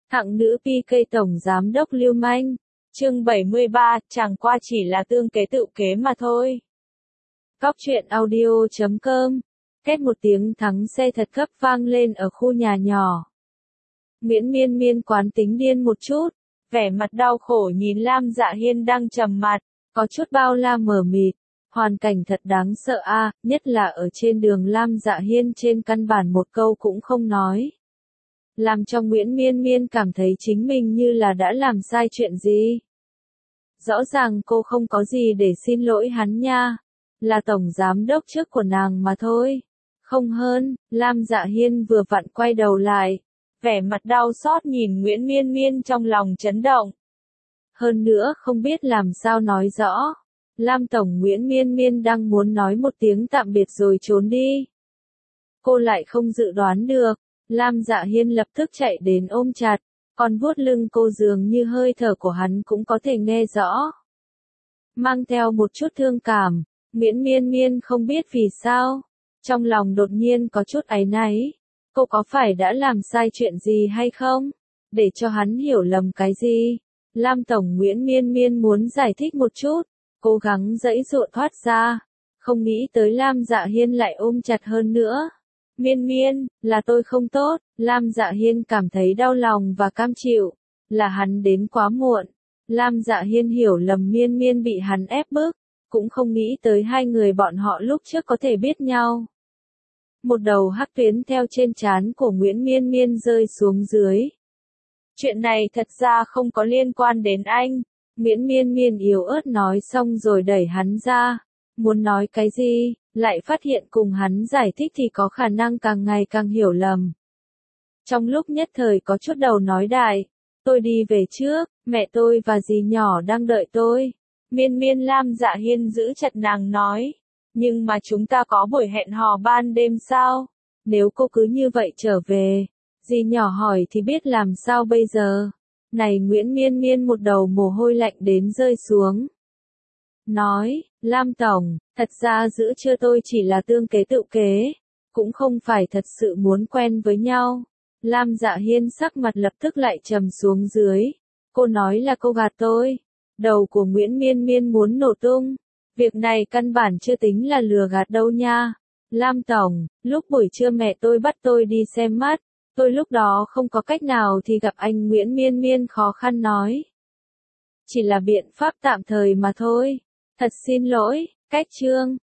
Hạng nữ PK tổng giám đốc lưu manh. Chương 73, chẳng qua chỉ là tương kế tự kế mà thôi. Cóc truyện audio.com. Két một tiếng thắng xe thật gấp vang lên ở khu nhà nhỏ. Nguyễn Miên Miên quán tính điên một chút, vẻ mặt đau khổ nhìn Lam Dạ Hiên đang trầm mặt, có chút bao la mờ mịt. Hoàn cảnh thật đáng sợ a, nhất là ở trên đường Lam Dạ Hiên trên căn bản một câu cũng không nói. Làm cho Nguyễn Miên Miên cảm thấy chính mình như là đã làm sai chuyện gì. Rõ ràng cô không có gì để xin lỗi hắn nha, là tổng giám đốc trước của nàng mà thôi. Không hơn, Lam Dạ Hiên vừa vặn quay đầu lại, vẻ mặt đau xót nhìn Nguyễn Miên Miên trong lòng chấn động. Hơn nữa không biết làm sao nói rõ. Lam tổng Nguyễn Miên Miên đang muốn nói một tiếng tạm biệt rồi trốn đi. Cô lại không dự đoán được, Lam Dạ Hiên lập tức chạy đến ôm chặt, còn vuốt lưng cô dường như hơi thở của hắn cũng có thể nghe rõ. Mang theo một chút thương cảm, Nguyễn Miên Miên không biết vì sao, trong lòng đột nhiên có chút áy náy. Cô có phải đã làm sai chuyện gì hay không? Để cho hắn hiểu lầm cái gì? Lam tổng Nguyễn Miên Miên muốn giải thích một chút, cố gắng giãy giụa thoát ra, không nghĩ tới Lam Dạ Hiên lại ôm chặt hơn nữa. Miên Miên, là tôi không tốt. Lam Dạ Hiên cảm thấy đau lòng và cam chịu, là hắn đến quá muộn. Lam Dạ Hiên hiểu lầm Miên Miên bị hắn ép bức, cũng không nghĩ tới hai người bọn họ lúc trước có thể biết nhau. Một đầu hắc tuyến theo trên trán của Nguyễn Miên Miên rơi xuống dưới. Chuyện này thật ra không có liên quan đến anh. Nguyễn Miên Miên yếu ớt nói xong rồi đẩy hắn ra. Muốn nói cái gì, lại phát hiện cùng hắn giải thích thì có khả năng càng ngày càng hiểu lầm. Trong lúc nhất thời có chút đầu nói đại, tôi đi về trước, mẹ tôi và dì nhỏ đang đợi tôi. Miên Miên Lam Dạ Hiên giữ chặt nàng nói, nhưng mà chúng ta có buổi hẹn hò ban đêm sao? Nếu cô cứ như vậy trở về, dì nhỏ hỏi thì biết làm sao bây giờ? Này Nguyễn Miên Miên một đầu mồ hôi lạnh đến rơi xuống. Nói, Lam tổng, thật ra giữa trưa tôi chỉ là tương kế tự kế, cũng không phải thật sự muốn quen với nhau. Lam Dạ Hiên sắc mặt lập tức lại trầm xuống dưới. Cô nói là cô gạt tôi. Đầu của Nguyễn Miên Miên muốn nổ tung. Việc này căn bản chưa tính là lừa gạt đâu nha. Lam tổng, lúc buổi trưa mẹ tôi bắt tôi đi xem mắt. Tôi lúc đó không có cách nào thì gặp anh. Nguyễn Miên Miên khó khăn nói. Chỉ là biện pháp tạm thời mà thôi. Thật xin lỗi, cách chương.